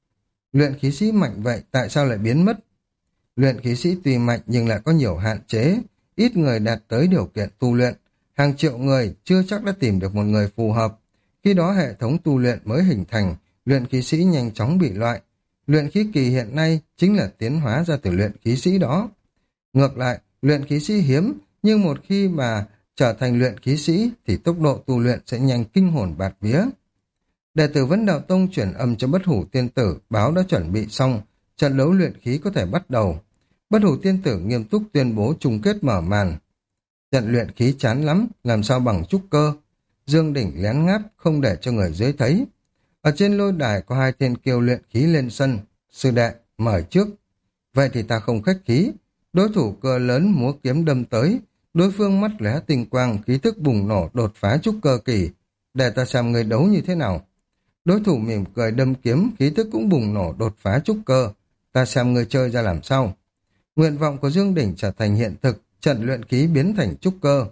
Luyện khí sĩ mạnh vậy tại sao lại biến mất? Luyện khí sĩ tuy mạnh nhưng lại có nhiều hạn chế, ít người đạt tới điều kiện tu luyện, hàng triệu người chưa chắc đã tìm được một người phù hợp. Khi đó hệ thống tu luyện mới hình thành, luyện khí sĩ nhanh chóng bị loại. Luyện khí kỳ hiện nay chính là tiến hóa ra từ luyện khí sĩ đó. Ngược lại, luyện khí sĩ hiếm, nhưng một khi mà trở thành luyện khí sĩ thì tốc độ tu luyện sẽ nhanh kinh hồn bạt vía. Đệ tử Vấn Đạo Tông chuyển âm cho Bất Hủ Tiên Tử báo đã chuẩn bị xong, trận đấu luyện khí có thể bắt đầu. Bất Hủ Tiên Tử nghiêm túc tuyên bố chung kết mở màn. Trận luyện khí chán lắm, làm sao bằng trúc cơ. Dương Đỉnh lén ngáp không để cho người dưới thấy. Ở trên lôi đài có hai tên kiêu luyện khí lên sân. Sư đệ, mời trước. Vậy thì ta không khách khí. Đối thủ cơ lớn múa kiếm đâm tới. Đối phương mắt lóe tinh quang, khí thức bùng nổ đột phá trúc cơ kỳ. Để ta xem người đấu như thế nào. Đối thủ mỉm cười đâm kiếm, khí thức cũng bùng nổ đột phá trúc cơ. Ta xem người chơi ra làm sao. Nguyện vọng của Dương Đỉnh trở thành hiện thực, trận luyện khí biến thành trúc cơ.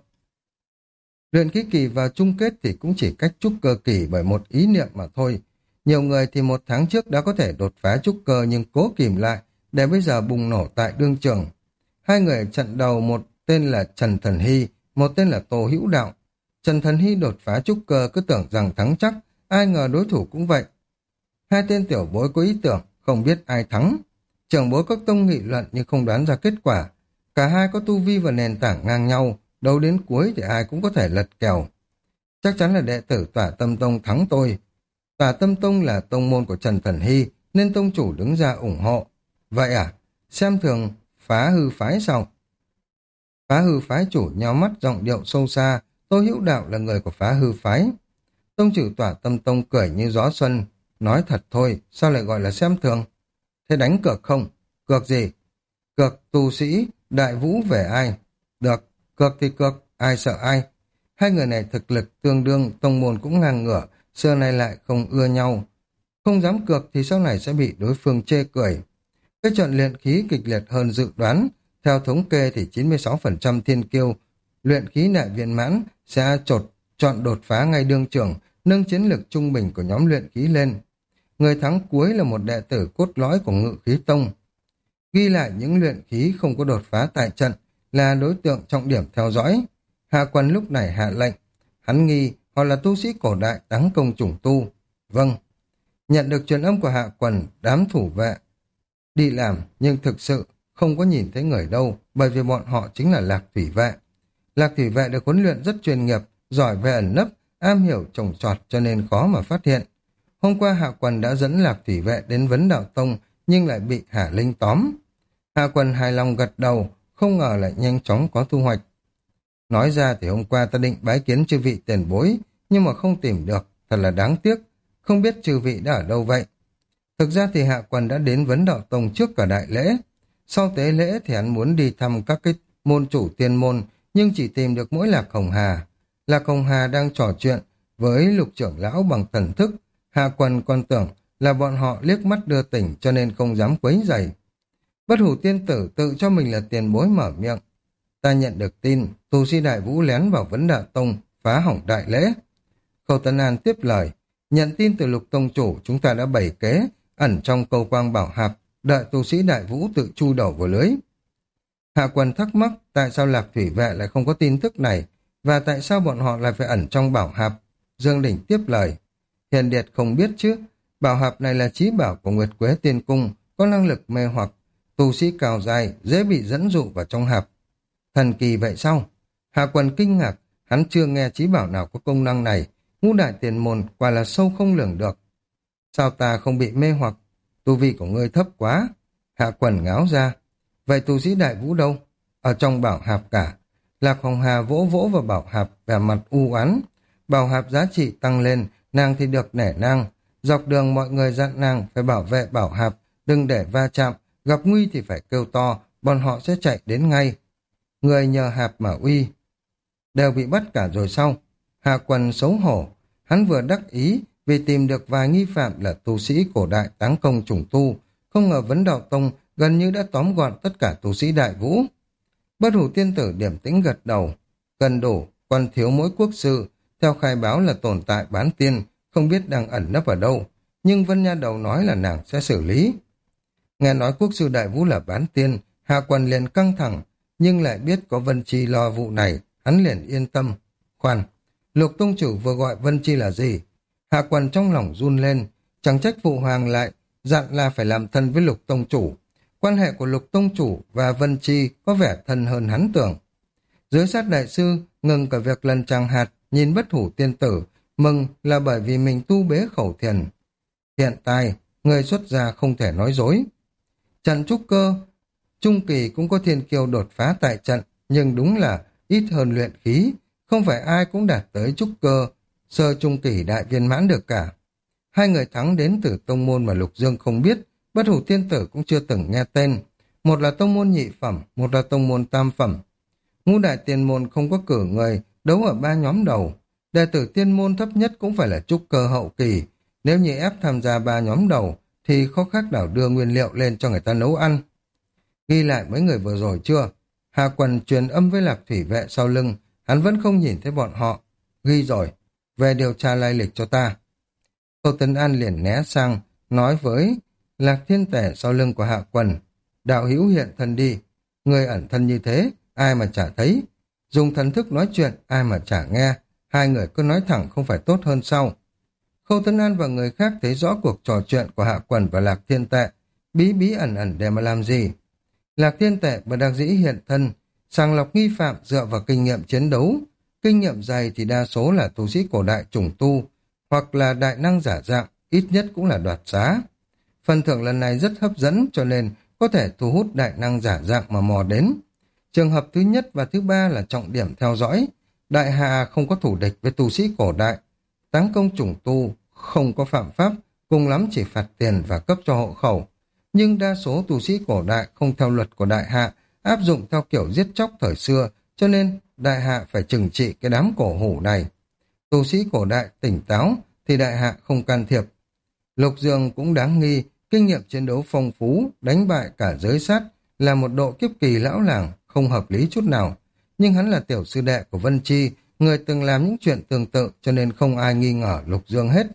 Luyện khí kỳ vào chung kết thì cũng chỉ cách trúc cơ kỳ bởi một ý niệm mà thôi. Nhiều người thì 1 tháng trước đã có thể đột phá trúc cơ nhưng cố kìm lại, để bây giờ bùng nổ tại đương trường. Hai người trận đầu, một tên là Trần Thần Hy, một tên là Tô Hữu Đạo. Trần Thần Hy đột phá trúc cơ cứ tưởng rằng thắng chắc, ai ngờ đối thủ cũng vậy. Hai tên tiểu bối có ý tưởng, không biết ai thắng. Trưởng bối các tông nghị luận nhưng không đoán ra kết quả. Cả hai có tu vi và nền tảng ngang nhau, đầu đến cuối thì ai cũng có thể lật kèo. Chắc chắn là đệ tử Tỏa Tâm Tông thắng tôi. Tỏa Tâm Tông là tông môn của Trần Thần Hy, nên tông chủ đứng ra ủng hộ. Vậy à? Xem thường Phá Hư Phái sao? Phá Hư Phái chủ nhao mắt giọng điệu sâu xa, Tô Hữu Đạo là người của Phá Hư Phái. Tông chủ Tỏa Tâm Tông cười như gió xuân, nói thật thôi, sao lại gọi là xem thường? Thế đánh cược không? Cược gì? Cược tu sĩ, đại vũ về ai? Được, cược thì cược, ai sợ ai? Hai người này thực lực tương đương, tông môn cũng ngang ngửa, xưa nay lại không ưa nhau. Không dám cược thì sau này sẽ bị đối phương chê cười. Cái trận luyện khí kịch liệt hơn dự đoán, theo thống kê thì 96% thiên kiêu luyện khí đại viên mãn sẽ chọn đột phá ngay đương trường, nâng chiến lực trung bình của nhóm luyện khí lên. Người thắng cuối là một đệ tử cốt lõi của Ngự Khí Tông. Ghi lại những luyện khí không có đột phá tại trận là đối tượng trọng điểm theo dõi. Hạ Quân lúc này hạ lệnh, hắn nghi họ là tu sĩ cổ đại táng công chủng tu. Vâng. Nhận được truyền âm của Hạ Quân, đám thủ vệ đi làm nhưng thực sự không có nhìn thấy người đâu, bởi vì bọn họ chính là Lạc Thủy Vệ. Lạc Thủy Vệ được huấn luyện rất chuyên nghiệp, giỏi về ẩn nấp, am hiểu trồng trọt cho nên khó mà phát hiện. Hôm qua Hạ Quân đã dẫn Lạc Thủy Vệ đến Vấn Đạo Tông nhưng lại bị Hà Linh tóm. Hạ Quân hài lòng gật đầu, không ngờ lại nhanh chóng có thu hoạch. Nói ra thì hôm qua ta định bái kiến chư vị tiền bối, nhưng mà không tìm được, thật là đáng tiếc, không biết chư vị đã ở đâu vậy. Thực ra thì Hạ Quân đã đến Vấn Đạo Tông trước cả đại lễ. Sau tế lễ thì hắn muốn đi thăm các cái môn chủ tiên môn, nhưng chỉ tìm được mỗi Lạc Hồng Hà. Lạc Hồng Hà đang trò chuyện với Lục trưởng lão bằng thần thức. Hạ Quân còn tưởng là bọn họ liếc mắt đưa tỉnh cho nên không dám quấy rầy. Bất Hủ Tiên Tử tự cho mình là tiền bối mở miệng. Ta nhận được tin, tu sĩ Đại Vũ lén vào Vấn Đạo Tông, phá hỏng đại lễ. Khâu Tân An tiếp lời, nhận tin từ Lục Tông chủ, chúng ta đã bày kế, ẩn trong câu quang bảo hạp, đợi tu sĩ Đại Vũ tự chu đầu vào lưới. Hạ Quân thắc mắc tại sao Lạc Thủy Vệ lại không có tin tức này, và tại sao bọn họ lại phải ẩn trong bảo hạp. Dương Đỉnh tiếp lời, Hiền Điệt không biết chứ, bảo hạp này là chí bảo của Nguyệt Quế Tiên Cung, có năng lực mê hoặc, tu sĩ cao dài, dễ bị dẫn dụ vào trong hạp. Thần kỳ vậy sao? Hạ Quân kinh ngạc, hắn chưa nghe chí bảo nào có công năng này, ngũ đại tiền môn quả là sâu không lường được. Sao ta không bị mê hoặc? Tu vi của ngươi thấp quá. Hạ Quân ngáo ra. Vậy tu sĩ Đại Vũ đâu? Ở trong bảo hạp cả. Lạc Hồng Hà vỗ vỗ vào bảo hạp, vẻ mặt u oán. Bảo hạp giá trị tăng lên, nàng thì được nể nang. Dọc đường mọi người dặn nàng phải bảo vệ bảo hạp, đừng để va chạm, gặp nguy thì phải kêu to, bọn họ sẽ chạy đến ngay. Người nhờ hạp mà uy. Đều bị bắt cả rồi sao? Hạ Quân xấu hổ. Hắn vừa đắc ý vì tìm được vài nghi phạm là tu sĩ cổ đại táng công chủng tu, không ngờ Vấn Đạo Tông gần như đã tóm gọn tất cả tu sĩ Đại Vũ. Bất Hủ Tiên Tử điềm tĩnh gật đầu. Gần đủ, còn thiếu mỗi quốc sư, theo khai báo là tồn tại bán tiên, không biết đang ẩn nấp ở đâu. nhưng Vân Nha Đầu nói là nàng sẽ xử lý. Nghe nói quốc sư Đại Vũ là bán tiên, Hạ Quần liền căng thẳng, nhưng lại biết có Vân Chi lo vụ này, hắn liền yên tâm. Khoan, Lục tông chủ vừa gọi Vân Chi là gì? Hạ Quần trong lòng run lên, chẳng trách phụ hoàng lại dặn là phải làm thân với Lục tông chủ. Quan hệ của Lục tông chủ và Vân Chi có vẻ thân hơn hắn tưởng. Dưới sát đại sư ngừng cả việc lần tràng hạt, nhìn bất hủ tiên tử, mừng là bởi vì mình tu bế khẩu thiền. Hiện tại, người xuất gia không thể nói dối. Trận trúc cơ, trung kỳ cũng có thiên kiêu đột phá tại trận, nhưng đúng là ít hơn luyện khí, không phải ai cũng đạt tới trúc cơ, sơ trung kỳ đại viên mãn được cả. Hai người thắng đến từ tông môn mà Lục Dương không biết, bất hủ tiên tử cũng chưa từng nghe tên. Một là tông môn nhị phẩm, một là tông môn tam phẩm. Ngũ đại tiên môn không có cử người, đấu ở 3 nhóm đầu. Đệ tử tiên môn thấp nhất cũng phải là trúc cơ hậu kỳ. Nếu như ép tham gia 3 nhóm đầu, thì khó khác nào đưa nguyên liệu lên cho người ta nấu ăn. Ghi lại mấy người vừa rồi chưa? Hà Quần truyền âm với Lạc Thủy Vệ sau lưng, hắn vẫn không nhìn thấy bọn họ. Ghi rồi, về điều tra lai lịch cho ta. Tô Tấn An liền né sang, nói với Lạc Thiên Tể sau lưng của Hạ Quần. Đạo hữu hiện thân đi, người ẩn thân như thế, ai mà chả thấy. Dùng thần thức nói chuyện, ai mà chả nghe. Hai người cứ nói thẳng không phải tốt hơn sao? Khâu Tấn An và người khác thấy rõ cuộc trò chuyện của Hạ Quần và Lạc Thiên Tệ, bí bí ẩn ẩn để mà làm gì. Lạc Thiên Tệ và Đạc Dĩ hiện thân, sàng lọc nghi phạm dựa vào kinh nghiệm chiến đấu. Kinh nghiệm dày thì đa số là tu sĩ cổ đại trùng tu, hoặc là đại năng giả dạng, ít nhất cũng là đoạt giá. Phần thưởng lần này rất hấp dẫn cho nên có thể thu hút đại năng giả dạng mà mò đến. Trường hợp thứ nhất và thứ ba là trọng điểm theo dõi. Đại hạ không có thủ địch với tu sĩ cổ đại. Táng công chủng tu, không có phạm pháp, cùng lắm chỉ phạt tiền và cấp cho hộ khẩu. Nhưng đa số tu sĩ cổ đại không theo luật của đại hạ, áp dụng theo kiểu giết chóc thời xưa, cho nên đại hạ phải trừng trị cái đám cổ hủ này. Tu sĩ cổ đại tỉnh táo thì đại hạ không can thiệp. Lục Dương cũng đáng nghi, kinh nghiệm chiến đấu phong phú, đánh bại cả giới sát, là một độ kiếp kỳ lão làng, không hợp lý chút nào. Nhưng hắn là tiểu sư đệ của Vân Chi, người từng làm những chuyện tương tự cho nên không ai nghi ngờ Lục Dương hết.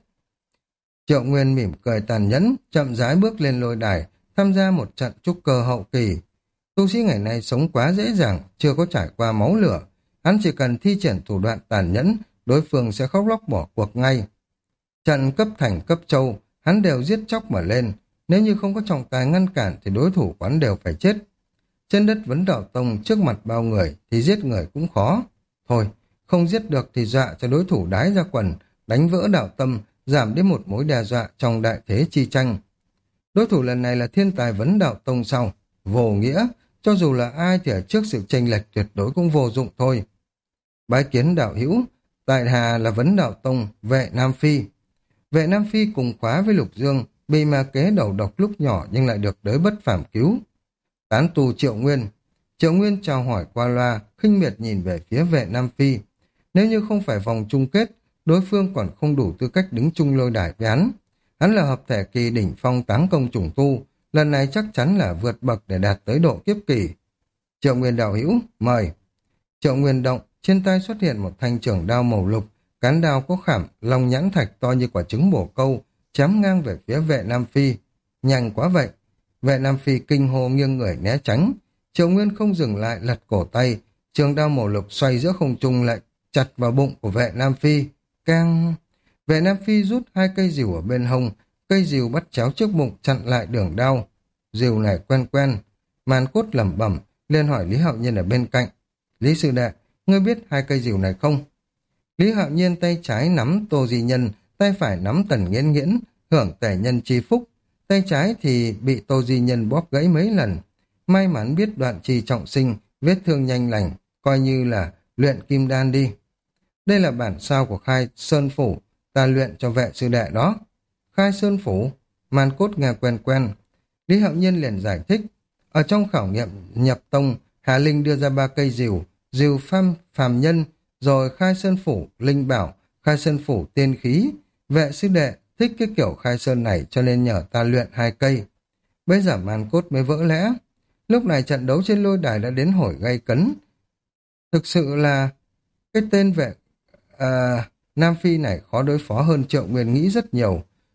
Triệu Nguyên mỉm cười tàn nhẫn, chậm rãi bước lên lôi đài, tham gia một trận trúc cơ hậu kỳ. Tu sĩ ngày nay sống quá dễ dàng, chưa có trải qua máu lửa. Hắn chỉ cần thi triển thủ đoạn tàn nhẫn, đối phương sẽ khóc lóc bỏ cuộc ngay. Trận cấp thành cấp châu, hắn đều giết chóc mà lên. Nếu như không có trọng tài ngăn cản thì đối thủ quán đều phải chết. Trên đất Vấn Đạo Tông trước mặt bao người thì giết người cũng khó. Thôi, không giết được thì dọa cho đối thủ đái ra quần, đánh vỡ đạo tâm, giảm đến một mối đe dọa trong đại thế chi tranh. Đối thủ lần này là thiên tài Vấn Đạo Tông sau. Vô nghĩa, cho dù là ai thì ở trước sự chênh lệch tuyệt đối cũng vô dụng thôi. Bái kiến đạo hữu, tại hạ là Vấn Đạo Tông, Vệ Nam Phi. Vệ Nam Phi cùng khóa với Lục Dương, bị ma kế đầu độc lúc nhỏ nhưng lại được đới bất phàm cứu. Tán tu Triệu Nguyên. Triệu Nguyên chào hỏi qua loa, khinh miệt nhìn về phía Vệ Nam Phi. Nếu như không phải vòng chung kết, đối phương còn không đủ tư cách đứng chung lôi đài với hắn. Hắn là hợp thể kỳ đỉnh phong táng công chủng tu, lần này chắc chắn là vượt bậc để đạt tới độ kiếp kỳ. Triệu Nguyên đạo hữu, mời. Triệu Nguyên động, trên tay xuất hiện một thanh trường đao màu lục, cán đao có khảm, lòng nhãn thạch to như quả trứng bổ câu, chém ngang về phía Vệ Nam Phi. Nhanh quá vậy. Vệ Nam Phi kinh hô nghiêng người né tránh. Triệu Nguyên không dừng lại lật cổ tay, trường đao màu lục xoay giữa không trung lại chặt vào bụng của Vệ Nam Phi. Cang! Vệ Nam Phi rút 2 cây rìu ở bên hông, cây rìu bắt chéo trước bụng chặn lại đường đao. Rìu này quen quen. Màn Cốt lẩm bẩm, lên hỏi Lý Hạo Nhiên ở bên cạnh. Lý sư đệ, ngươi biết 2 cây rìu này không? Lý Hạo Nhiên tay trái nắm Tô Di Nhân, tay phải nắm Tần Nghiễn Nghiễn, hưởng tể nhân chi phúc. Tay trái thì bị Tô Di Nhân bóp gãy mấy lần. May mắn biết đoạn trì trọng sinh, vết thương nhanh lành, coi như là luyện kim đan đi. Đây là bản sao của Khai Sơn Phủ, ta luyện cho Vệ sư đệ đó. Khai Sơn Phủ, Màn Cốt nghe quen quen. Lý Hạo Nhiên liền giải thích. Ở trong khảo nghiệm nhập tông, Hà Linh đưa ra 3 cây rìu, rìu phàm nhân, rồi Khai Sơn Phủ, Linh Bảo, Khai Sơn Phủ tiên khí. Vệ sư đệ thích cái kiểu Khai Sơn này cho nên nhờ ta luyện 2 cây. Bây giờ Màn Cốt mới vỡ lẽ. Lúc này trận đấu trên lôi đài đã đến hồi gay cấn. Thực sự là cái tên Nam Phi này khó đối phó hơn Triệu Nguyên nghĩ rất nhiều.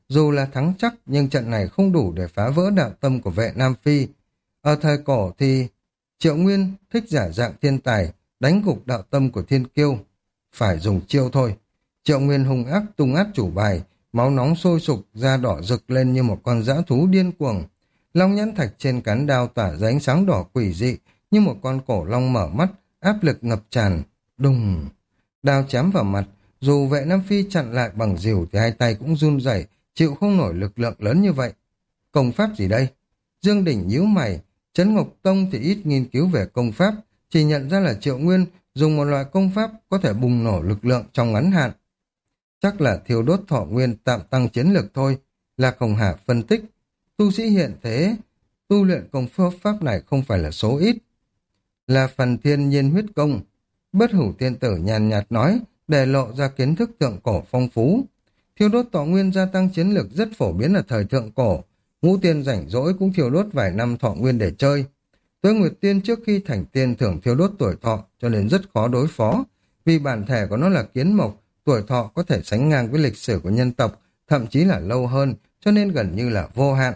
Dù là thắng chắc nhưng trận này không đủ để phá vỡ đạo tâm của vệ Nam Phi. Ở thời cổ thì Triệu Nguyên thích giả dạng thiên tài, đánh gục đạo tâm của thiên kiêu. Phải dùng chiêu thôi. Triệu Nguyên hung ác tung át chủ bài, máu nóng sôi sục, da đỏ rực lên như một con dã thú điên cuồng. Long nhãn thạch trên cán đao tỏa ra ánh sáng đỏ quỷ dị, như một con cổ long mở mắt, áp lực ngập tràn. Đùng! Đao chém vào mặt, dù vệ Nam Phi chặn lại bằng rìu thì hai tay cũng run rẩy, chịu không nổi lực lượng lớn như vậy. Công pháp gì đây? Dương Đỉnh nhíu mày, Trấn Ngục Tông thì ít nghiên cứu về công pháp, chỉ nhận ra là Triệu Nguyên dùng một loại công pháp có thể bùng nổ lực lượng trong ngắn hạn. Chắc là thiêu đốt thọ nguyên tạm tăng chiến lực thôi. Lạc Hồng Hà phân tích, tu sĩ hiện thế, tu luyện công pháp này không phải là số ít. Là phần thiên nhiên huyết công. Bất Hủ Tiên Tử nhàn nhạt nói, để lộ ra kiến thức thượng cổ phong phú. Thiêu đốt thọ nguyên gia tăng chiến lực rất phổ biến ở thời thượng cổ. Ngũ Tiên rảnh rỗi cũng thiêu đốt vài năm thọ nguyên để chơi. Tuế Nguyệt Tiên trước khi thành tiên thường thiêu đốt tuổi thọ, cho nên rất khó đối phó. Vì bản thể của nó là kiến mộc, tuổi thọ có thể sánh ngang với lịch sử của nhân tộc, thậm chí là lâu hơn, cho nên gần như là vô hạn.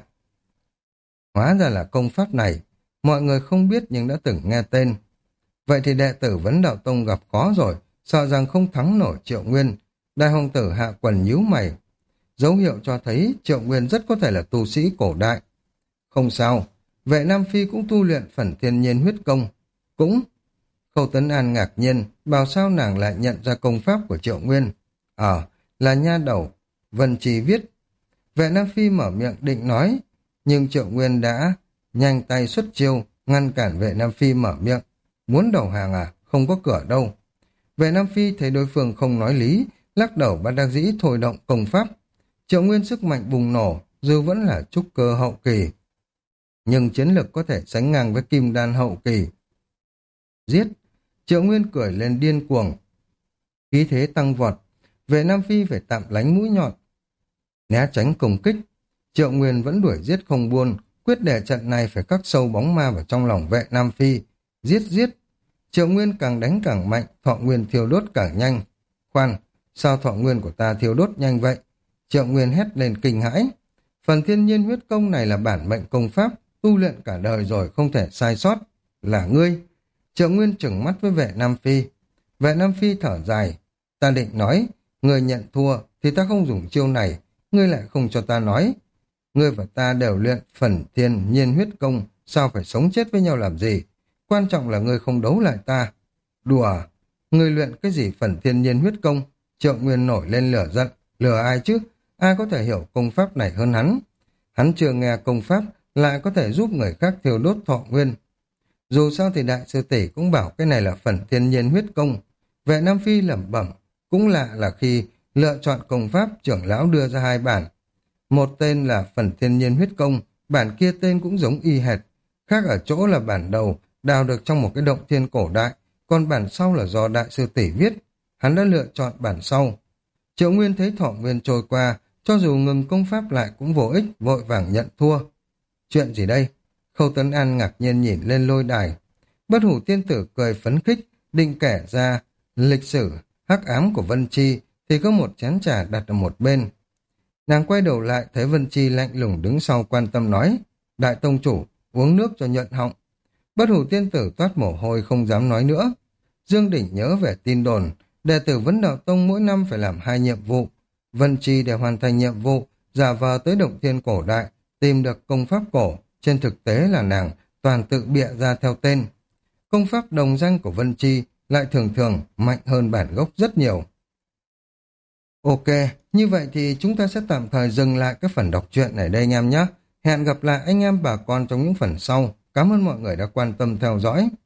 Hóa ra là công pháp này, mọi người không biết nhưng đã từng nghe tên. Vậy thì đệ tử Vấn Đạo Tông gặp khó rồi, sợ rằng không thắng nổi Triệu Nguyên. Đại Hồng Tử hạ quần nhíu mày. Dấu hiệu cho thấy Triệu Nguyên rất có thể là tu sĩ cổ đại. Không sao, vệ Nam Phi cũng tu luyện phần thiên nhiên huyết công. Cũng, Khâu Tấn An ngạc nhiên, bảo sao nàng lại nhận ra công pháp của Triệu Nguyên. Là nha đầu, Vân Trì viết. Vệ Nam Phi mở miệng định nói, nhưng Triệu Nguyên đã nhanh tay xuất chiêu, ngăn cản vệ Nam Phi mở miệng. Muốn đầu hàng à? Không có cửa đâu. Vệ Nam Phi thấy đối phương không nói lý, lắc đầu bất đắc dĩ thôi động công pháp. Triệu Nguyên sức mạnh bùng nổ, dù vẫn là trúc cơ hậu kỳ. Nhưng chiến lực có thể sánh ngang với kim đan hậu kỳ. Giết! Triệu Nguyên cười lên điên cuồng. Khí thế tăng vọt, vệ Nam Phi phải tạm lánh mũi nhọn. Né tránh công kích, Triệu Nguyên vẫn đuổi giết không buông, quyết để trận này phải khắc sâu bóng ma vào trong lòng vệ Nam Phi. Giết giết! Triệu Nguyên càng đánh càng mạnh, thọ nguyên thiêu đốt càng nhanh. Khoan, sao thọ nguyên của ta thiêu đốt nhanh vậy? Triệu Nguyên hét lên kinh hãi. Phần thiên nhiên huyết công này là bản mệnh công pháp, tu luyện cả đời rồi không thể sai sót. Là ngươi! Triệu Nguyên trừng mắt với vệ Nam Phi. Vệ Nam Phi thở dài. Ta định nói, ngươi nhận thua thì ta không dùng chiêu này, ngươi lại không cho ta nói. Ngươi và ta đều luyện phần thiên nhiên huyết công, sao phải sống chết với nhau làm gì? Quan trọng là ngươi không đấu lại ta. Đùa, ngươi luyện cái gì phần thiên nhiên huyết công? Triệu Nguyên nổi lên lửa giận. Lừa ai chứ? Ai có thể hiểu công pháp này hơn hắn? Hắn chưa nghe công pháp, lại có thể giúp người khác thiêu đốt thọ nguyên. Dù sao thì đại sư tỷ cũng bảo cái này là phần thiên nhiên huyết công. Vệ Nam Phi lẩm bẩm, cũng lạ là khi lựa chọn công pháp, trưởng lão đưa ra hai bản. Một tên là phần thiên nhiên huyết công, bản kia tên cũng giống y hệt. Khác ở chỗ là bản đầu đào được trong một cái động thiên cổ đại, còn bản sau là do đại sư tỷ viết. Hắn đã lựa chọn bản sau. Triệu Nguyên thấy thọ nguyên trôi qua, cho dù ngừng công pháp lại cũng vô ích, vội vàng nhận thua. Chuyện gì đây? Khâu Tấn An ngạc nhiên nhìn lên lôi đài. Bất Hủ Tiên Tử cười phấn khích, định kể ra lịch sử hắc ám của Vân Chi, thì có một chén trà đặt ở một bên. Nàng quay đầu lại thấy Vân Chi lạnh lùng đứng sau quan tâm nói, Đại tông chủ, uống nước cho nhuận họng. Bất Hủ Tiên Tử toát mồ hôi không dám nói nữa. Dương Đỉnh nhớ về tin đồn, đệ tử Vấn Đạo Tông mỗi năm phải làm 2 nhiệm vụ. Vân Chi để hoàn thành nhiệm vụ, giả vờ tới động thiên cổ đại, tìm được công pháp cổ, trên thực tế là nàng toàn tự bịa ra theo tên. Công pháp đồng danh của Vân Chi lại thường thường mạnh hơn bản gốc rất nhiều. Ok, như vậy thì chúng ta sẽ tạm thời dừng lại cái phần đọc truyện này đây anh em nhé. Hẹn gặp lại anh em bà con trong những phần sau. Cảm ơn mọi người đã quan tâm theo dõi.